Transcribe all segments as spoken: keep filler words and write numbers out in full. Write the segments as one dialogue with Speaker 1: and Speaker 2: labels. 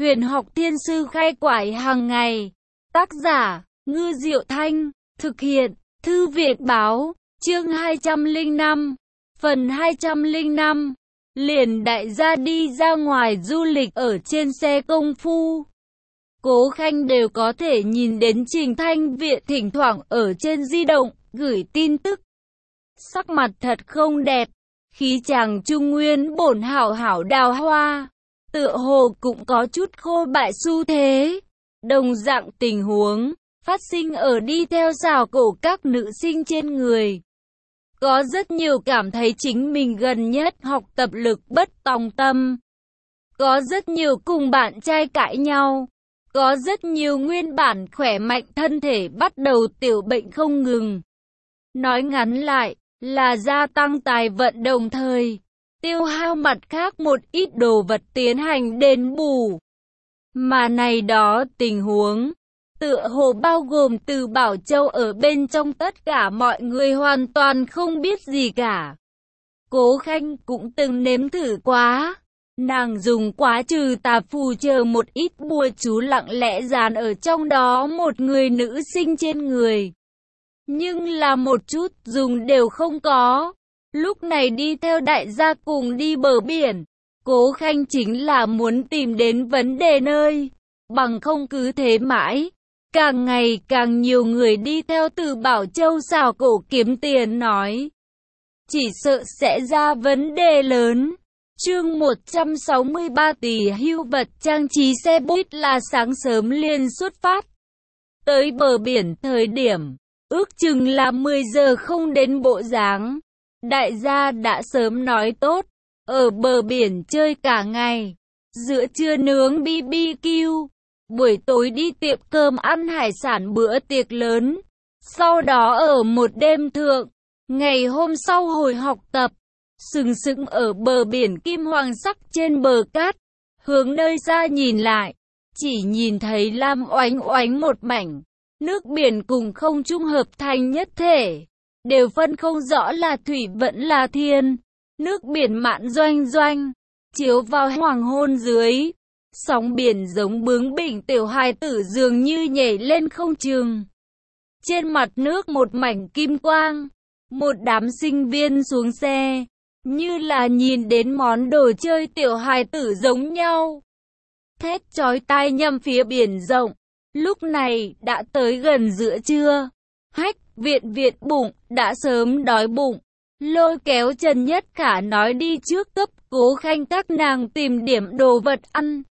Speaker 1: Huyền học thiên sư khai quải hàng ngày. Tác giả, Ngư Diệu Thanh. Thực hiện, Thư viện báo. Chương hai trăm lẻ năm. Phần hai trăm lẻ năm. Liền đại gia đi ra ngoài du lịch ở trên xe công phu. Cố Khanh đều có thể nhìn đến Trình Thanh Viện thỉnh thoảng ở trên di động, gửi tin tức. Sắc mặt thật không đẹp, khí chàng trung nguyên bổn hảo hảo đào hoa, tựa hồ cũng có chút khô bại xu thế. Đồng dạng tình huống, phát sinh ở đi theo rào cổ các nữ sinh trên người. Có rất nhiều cảm thấy chính mình gần nhất học tập lực bất tòng tâm. Có rất nhiều cùng bạn trai cãi nhau. Có rất nhiều nguyên bản khỏe mạnh thân thể bắt đầu tiểu bệnh không ngừng. Nói ngắn lại, là gia tăng tài vận đồng thời, tiêu hao mặt khác một ít đồ vật tiến hành đền bù. Mà này đó tình huống, tựa hồ bao gồm từ Bảo Châu ở bên trong tất cả mọi người hoàn toàn không biết gì cả. Cố Khanh cũng từng nếm thử quá. Nàng dùng quá trừ tà phù chờ một ít bùa chú lặng lẽ dán ở trong đó một người nữ sinh trên người. Nhưng là một chút dùng đều không có. Lúc này đi theo đại gia cùng đi bờ biển, Cố Khanh chính là muốn tìm đến vấn đề nơi. Bằng không cứ thế mãi, càng ngày càng nhiều người đi theo từ Bảo Châu xào cổ kiếm tiền nói. Chỉ sợ sẽ ra vấn đề lớn. Chương một trăm sáu mươi ba tỷ hưu vật trang trí xe buýt là sáng sớm liền xuất phát. Tới bờ biển thời điểm, ước chừng là mười giờ không đến bộ dáng. Đại gia đã sớm nói tốt, ở bờ biển chơi cả ngày. Giữa trưa nướng bi bi kiu, buổi tối đi tiệm cơm ăn hải sản bữa tiệc lớn. Sau đó ở một đêm thượng, ngày hôm sau hồi học tập. Sừng sững ở bờ biển kim hoàng sắc trên bờ cát, hướng nơi xa nhìn lại, chỉ nhìn thấy lam oánh oánh một mảnh, nước biển cùng không trung hợp thành nhất thể, đều phân không rõ là thủy vẫn là thiên, nước biển mạn doanh doanh, chiếu vào hoàng hôn dưới, sóng biển giống bướng bỉnh tiểu hài tử dường như nhảy lên không chừng. Trên mặt nước một mảnh kim quang, một đám sinh viên xuống xe. Như là nhìn đến món đồ chơi tiểu hài tử giống nhau. Thét chói tai nhằm phía biển rộng. Lúc này đã tới gần giữa trưa. Hách viện viện bụng đã sớm đói bụng. Lôi kéo Trần Nhất Khả nói đi trước cấp Cố Khanh các nàng tìm điểm đồ vật ăn.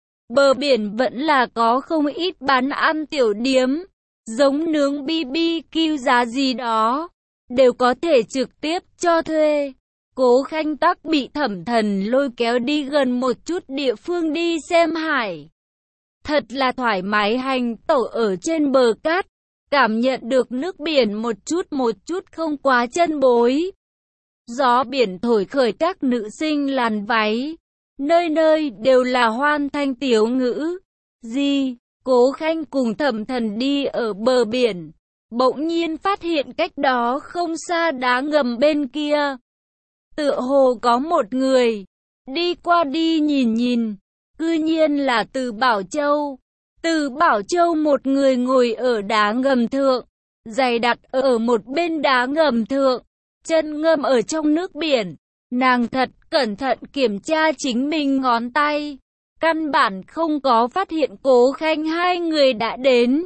Speaker 1: Bờ biển vẫn là có không ít bán ăn tiểu điếm. Giống nướng bi bi kiu giá gì đó. Đều có thể trực tiếp cho thuê. Cố Khanh tắc bị Thẩm Thần lôi kéo đi gần một chút địa phương đi xem hải. Thật là thoải mái hành tẩu ở trên bờ cát, cảm nhận được nước biển một chút một chút không quá chân bối. Gió biển thổi khởi các nữ sinh làn váy, nơi nơi đều là hoan thanh tiếu ngữ. Gì? Cố Khanh cùng Thẩm Thần đi ở bờ biển, bỗng nhiên phát hiện cách đó không xa đá ngầm bên kia. Tựa hồ có một người, đi qua đi nhìn nhìn, cư nhiên là Từ Bảo Châu. Từ Bảo Châu một người ngồi ở đá ngầm thượng, giày đặt ở một bên đá ngầm thượng, chân ngâm ở trong nước biển. Nàng thật cẩn thận kiểm tra chính mình ngón tay, căn bản không có phát hiện Cố Khanh hai người đã đến.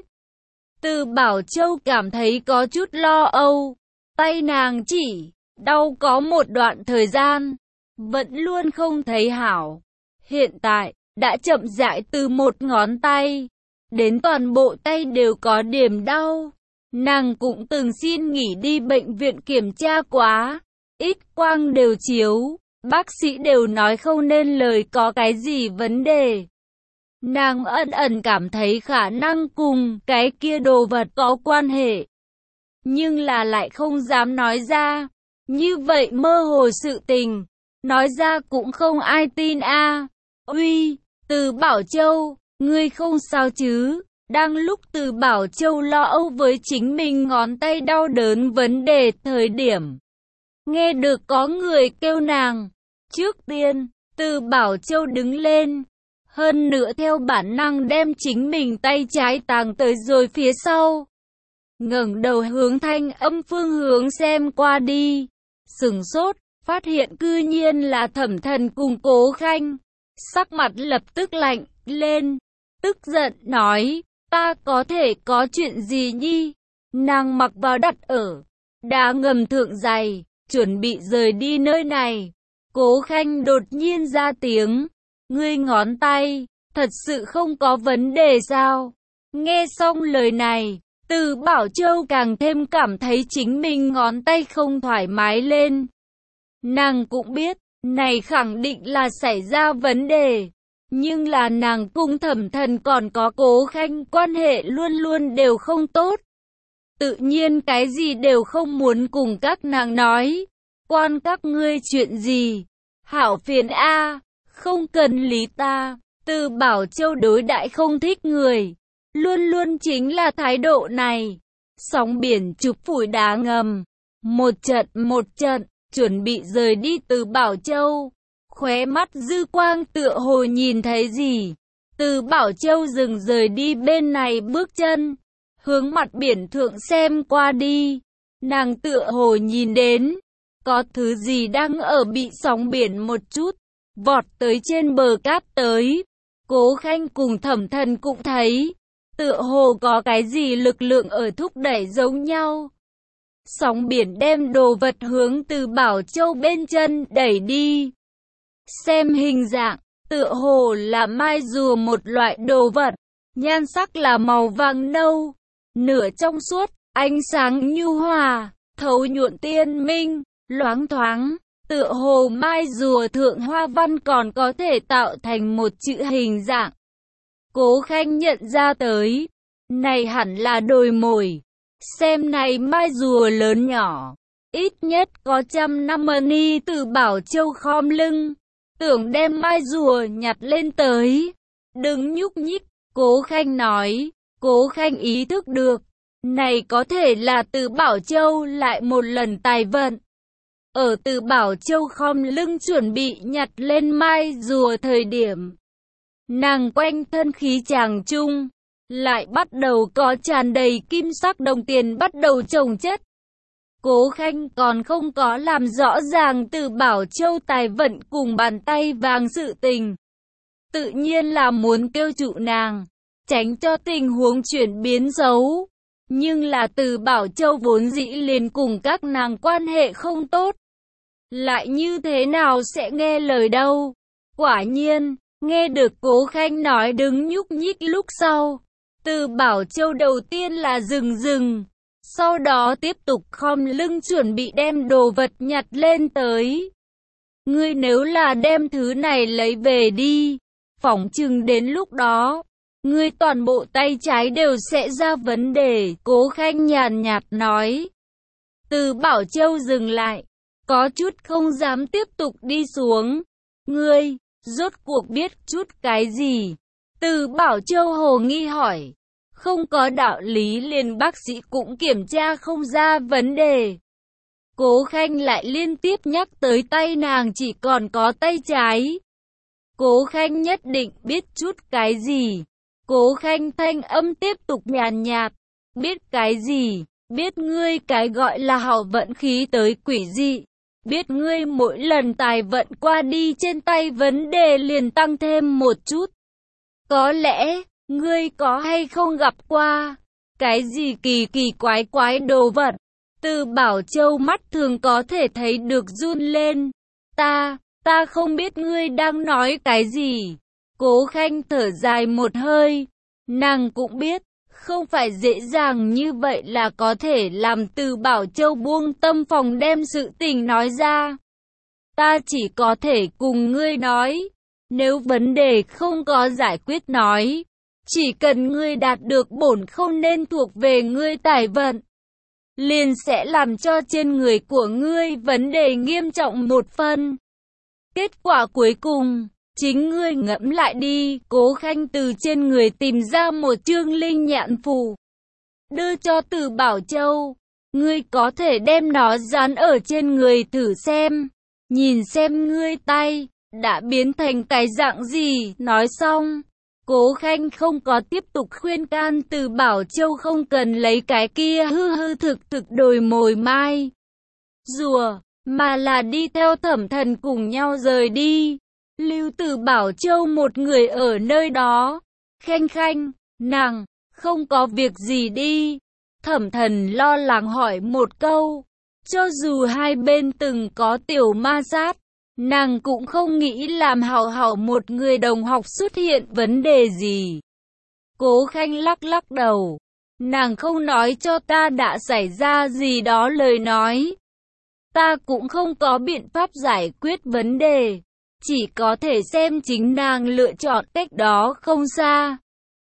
Speaker 1: Từ Bảo Châu cảm thấy có chút lo âu, tay nàng chỉ đau có một đoạn thời gian, vẫn luôn không thấy hảo. Hiện tại, đã chậm rãi từ một ngón tay, đến toàn bộ tay đều có điểm đau. Nàng cũng từng xin nghỉ đi bệnh viện kiểm tra quá, ít quang đều chiếu, bác sĩ đều nói không nên lời có cái gì vấn đề. Nàng ẩn ẩn cảm thấy khả năng cùng cái kia đồ vật có quan hệ, nhưng là lại không dám nói ra. Như vậy mơ hồ sự tình, nói ra cũng không ai tin a. À. Uy, Từ Bảo Châu, ngươi không sao chứ? Đang lúc Từ Bảo Châu lo âu với chính mình ngón tay đau đớn vấn đề thời điểm, nghe được có người kêu nàng. Trước tiên, Từ Bảo Châu đứng lên, hơn nữa theo bản năng đem chính mình tay trái tàng tới rồi phía sau. Ngẩng đầu hướng thanh âm phương hướng xem qua đi, sửng sốt, phát hiện cư nhiên là Thẩm Thần cùng Cố Khanh. Sắc mặt lập tức lạnh lên, tức giận nói, ta có thể có chuyện gì nhi? Nàng mặc vào đặt ở đá ngầm thượng giày, chuẩn bị rời đi nơi này. Cố Khanh đột nhiên ra tiếng, ngươi ngón tay, thật sự không có vấn đề sao? Nghe xong lời này, Từ Bảo Châu càng thêm cảm thấy chính mình ngón tay không thoải mái lên. Nàng cũng biết, này khẳng định là xảy ra vấn đề. Nhưng là nàng cùng Thẩm Thần còn có Cố Khanh quan hệ luôn luôn đều không tốt. Tự nhiên cái gì đều không muốn cùng các nàng nói. Quan các ngươi chuyện gì? Hảo phiền a, không cần lý ta. Từ Bảo Châu đối đại không thích người, luôn luôn chính là thái độ này. Sóng biển chụp phủi đá ngầm, một trận một trận, chuẩn bị rời đi Từ Bảo Châu. Khóe mắt dư quang tựa hồ nhìn thấy gì. Từ Bảo Châu dừng rời đi bên này bước chân, hướng mặt biển thượng xem qua đi. Nàng tựa hồ nhìn đến, có thứ gì đang ở bị sóng biển một chút, vọt tới trên bờ cát tới. Cố Khanh cùng Thẩm Thần cũng thấy, tựa hồ có cái gì lực lượng ở thúc đẩy giống nhau. Sóng biển đem đồ vật hướng Từ Bảo Châu bên chân đẩy đi. Xem hình dạng, tựa hồ là mai rùa một loại đồ vật, nhan sắc là màu vàng nâu, nửa trong suốt, ánh sáng nhu hòa, thấu nhuận tiên minh, loáng thoáng, tựa hồ mai rùa thượng hoa văn còn có thể tạo thành một chữ hình dạng. Cố Khanh nhận ra tới, này hẳn là đồi mồi, xem này mai rùa lớn nhỏ, ít nhất có trăm năm ni. Từ Bảo Châu khom lưng, tưởng đem mai rùa nhặt lên tới. Đừng nhúc nhích, Cố Khanh nói. Cố Khanh ý thức được, này có thể là Từ Bảo Châu lại một lần tài vận. Ở Từ Bảo Châu khom lưng chuẩn bị nhặt lên mai rùa thời điểm, nàng quanh thân khí chàng chung, lại bắt đầu có tràn đầy kim sắc đồng tiền bắt đầu chồng chất. Cố Khanh còn không có làm rõ ràng Từ Bảo Châu tài vận cùng bàn tay vàng sự tình. Tự nhiên là muốn kêu trụ nàng, tránh cho tình huống chuyển biến xấu. Nhưng là Từ Bảo Châu vốn dĩ liền cùng các nàng quan hệ không tốt, lại như thế nào sẽ nghe lời đâu. Quả nhiên, nghe được Cố Khanh nói đứng nhúc nhích lúc sau, Từ Bảo Châu đầu tiên là dừng dừng, sau đó tiếp tục khom lưng chuẩn bị đem đồ vật nhặt lên tới. Ngươi nếu là đem thứ này lấy về đi, phỏng chừng đến lúc đó, ngươi toàn bộ tay trái đều sẽ ra vấn đề. Cố Khanh nhàn nhạt nói. Từ Bảo Châu dừng lại, có chút không dám tiếp tục đi xuống. Ngươi, rốt cuộc biết chút cái gì? Từ Bảo Châu hồ nghi hỏi. Không có đạo lý liền bác sĩ cũng kiểm tra không ra vấn đề. Cố Khanh lại liên tiếp nhắc tới tay nàng chỉ còn có tay trái. Cố Khanh nhất định biết chút cái gì. Cố Khanh thanh âm tiếp tục nhàn nhạt. Biết cái gì? Biết ngươi cái gọi là hảo vận khí tới quỷ dị. Biết ngươi mỗi lần tài vận qua đi trên tay vấn đề liền tăng thêm một chút. Có lẽ, ngươi có hay không gặp qua cái gì kỳ kỳ quái quái đồ vật? Từ Bảo Châu mắt thường có thể thấy được run lên. Ta, ta không biết ngươi đang nói cái gì. Cố Khanh thở dài một hơi. Nàng cũng biết, không phải dễ dàng như vậy là có thể làm Từ Bảo Châu buông tâm phòng đem sự tình nói ra. Ta chỉ có thể cùng ngươi nói, nếu vấn đề không có giải quyết nói, chỉ cần ngươi đạt được bổn không nên thuộc về ngươi tài vận, liền sẽ làm cho trên người của ngươi vấn đề nghiêm trọng một phần. Kết quả cuối cùng, chính ngươi ngẫm lại đi. Cố Khanh từ trên người tìm ra một chương linh nhạn phù, đưa cho Từ Bảo Châu. Ngươi có thể đem nó dán ở trên người thử xem, nhìn xem ngươi tay đã biến thành cái dạng gì. Nói xong, Cố Khanh không có tiếp tục khuyên can Từ Bảo Châu không cần lấy cái kia hư hư thực thực đồi mồi mai rùa, mà là đi theo Thẩm Thần cùng nhau rời đi. Lưu Từ Bảo Châu một người ở nơi đó. Khanh Khanh, nàng, không có việc gì đi. Thẩm Thần lo lắng hỏi một câu. Cho dù hai bên từng có tiểu ma sát, nàng cũng không nghĩ làm Hảo Hảo một người đồng học xuất hiện vấn đề gì. Cố Khanh lắc lắc đầu. Nàng không nói cho ta đã xảy ra gì đó lời nói. Ta cũng không có biện pháp giải quyết vấn đề. Chỉ có thể xem chính nàng lựa chọn cách đó không xa.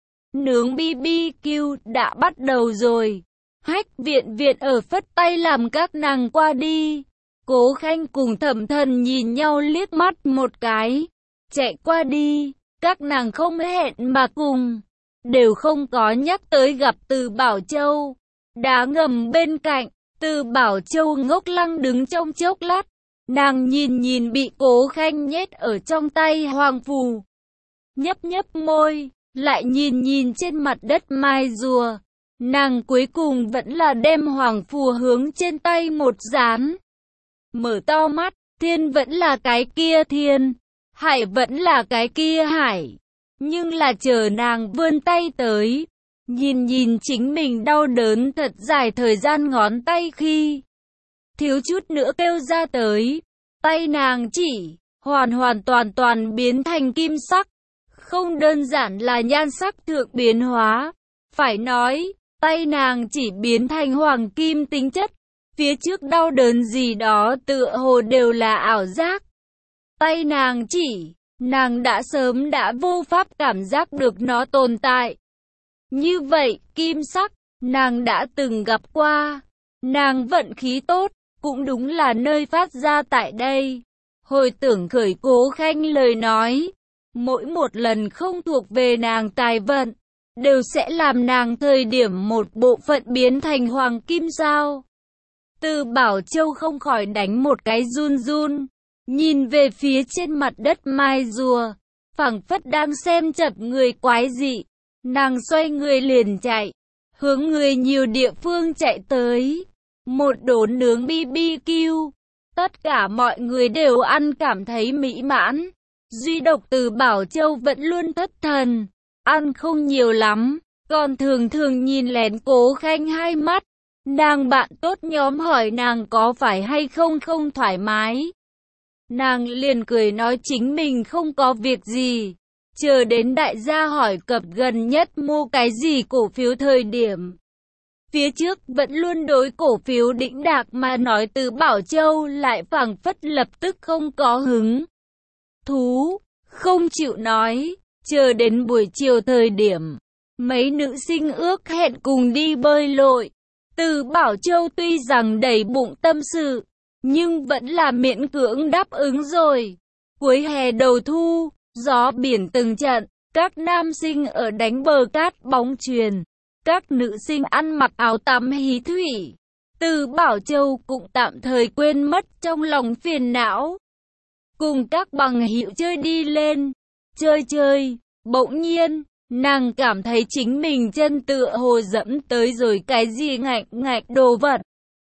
Speaker 1: Nướng bi bi kiu đã bắt đầu rồi. Hách Viện Viện ở phất tay làm các nàng qua đi. Cố Khanh cùng Thẩm Thần nhìn nhau liếc mắt một cái. Chạy qua đi. Các nàng không hẹn mà cùng. Đều không có nhắc tới gặp Từ Bảo Châu. Đá ngầm bên cạnh. Từ Bảo Châu ngốc lăng đứng trong chốc lát. Nàng nhìn nhìn bị Cố Khanh nhét ở trong tay hoàng phù. Nhấp nhấp môi. Lại nhìn nhìn trên mặt đất mai rùa. Nàng cuối cùng vẫn là đem hoàng phù hướng trên tay một dán. Mở to mắt, thiên vẫn là cái kia thiên, hải vẫn là cái kia hải. Nhưng là chờ nàng vươn tay tới, nhìn nhìn chính mình đau đớn thật dài thời gian ngón tay khi thiếu chút nữa kêu ra tới. Tay nàng chỉ, hoàn hoàn toàn toàn biến thành kim sắc. Không đơn giản là nhan sắc thượng biến hóa. Phải nói, tay nàng chỉ biến thành hoàng kim tính chất. Phía trước đau đớn gì đó tựa hồ đều là ảo giác. Tay nàng chỉ, nàng đã sớm đã vô pháp cảm giác được nó tồn tại. Như vậy, kim sắc, nàng đã từng gặp qua. Nàng vận khí tốt, cũng đúng là nơi phát ra tại đây. Hồi tưởng khởi Cố Khanh lời nói. Mỗi một lần không thuộc về nàng tài vận, đều sẽ làm nàng thời điểm một bộ phận biến thành hoàng kim sao. Từ Bảo Châu không khỏi đánh một cái run run, nhìn về phía trên mặt đất mai rùa, phảng phất đang xem chập người quái dị. Nàng xoay người liền chạy, hướng người nhiều địa phương chạy tới. Một đốn nướng bi bi kiu, tất cả mọi người đều ăn cảm thấy mỹ mãn. Duy độc Từ Bảo Châu vẫn luôn thất thần, ăn không nhiều lắm, còn thường thường nhìn lén Cố Khanh hai mắt. Nàng bạn tốt nhóm hỏi nàng có phải hay không không thoải mái. Nàng liền cười nói chính mình không có việc gì. Chờ đến đại gia hỏi cập gần nhất mua cái gì cổ phiếu thời điểm. Phía trước vẫn luôn đối cổ phiếu đĩnh đạc mà nói Từ Bảo Châu lại phảng phất lập tức không có hứng thú, không chịu nói. Chờ đến buổi chiều thời điểm, mấy nữ sinh ước hẹn cùng đi bơi lội. Từ Bảo Châu tuy rằng đầy bụng tâm sự, nhưng vẫn là miễn cưỡng đáp ứng rồi. Cuối hè đầu thu, gió biển từng trận, các nam sinh ở đánh bờ cát bóng chuyền, các nữ sinh ăn mặc áo tắm hí thủy. Từ Bảo Châu cũng tạm thời quên mất trong lòng phiền não, cùng các bằng hữu chơi đi lên, chơi chơi, bỗng nhiên, nàng cảm thấy chính mình chân tựa hồ dẫm tới rồi cái gì ngạnh ngạnh đồ vật.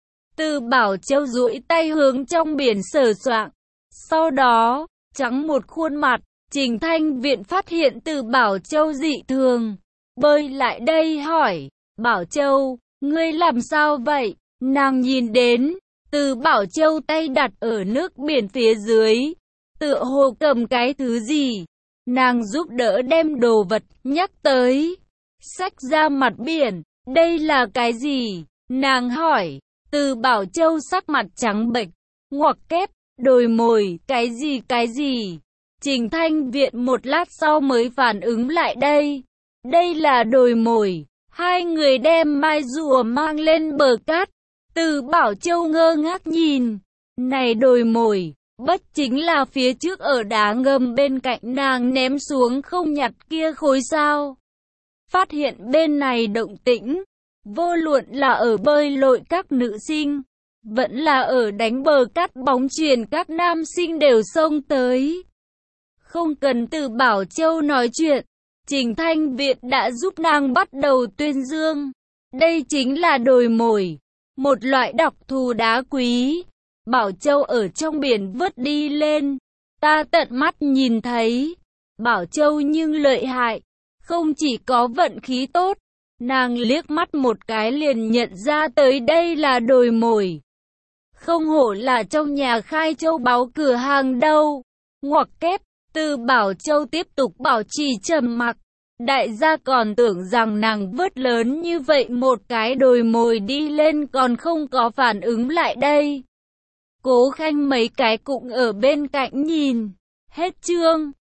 Speaker 1: Từ Bảo Châu duỗi tay hướng trong biển sờ soạng. Sau đó, trắng một khuôn mặt, Trình Thanh Viện phát hiện Từ Bảo Châu dị thường. Bơi lại đây hỏi, Bảo Châu, ngươi làm sao vậy? Nàng nhìn đến, Từ Bảo Châu tay đặt ở nước biển phía dưới, tựa hồ cầm cái thứ gì. Nàng giúp đỡ đem đồ vật nhắc tới, xách ra mặt biển. Đây là cái gì? Nàng hỏi. Từ Bảo Châu sắc mặt trắng bệch, ngoặc kép, đồi mồi, cái gì cái gì? Trình Thanh Viện một lát sau mới phản ứng lại đây. Đây là đồi mồi. Hai người đem mai rùa mang lên bờ cát. Từ Bảo Châu ngơ ngác nhìn. Này đồi mồi, bất chính là phía trước ở đá ngầm bên cạnh nàng ném xuống không nhặt kia khối sao? Phát hiện bên này động tĩnh, vô luận là ở bơi lội các nữ sinh, vẫn là ở đánh bờ cát bóng chuyền các nam sinh đều xông tới. Không cần từ Bảo Châu nói chuyện, Trình Thanh Viện đã giúp nàng bắt đầu tuyên dương. Đây chính là đồi mồi, một loại đặc thù đá quý. Bảo Châu ở trong biển vớt đi lên, ta tận mắt nhìn thấy. Bảo Châu nhưng lợi hại, không chỉ có vận khí tốt, nàng liếc mắt một cái liền nhận ra tới đây là đồi mồi. Không hổ là trong nhà khai châu báu cửa hàng đâu. Ngoặc kép, Từ Bảo Châu tiếp tục bảo trì trầm mặc. Đại gia còn tưởng rằng nàng vớt lớn như vậy một cái đồi mồi đi lên còn không có phản ứng lại đây. Cố Khanh mấy cái cũng ở bên cạnh nhìn. Hết chương.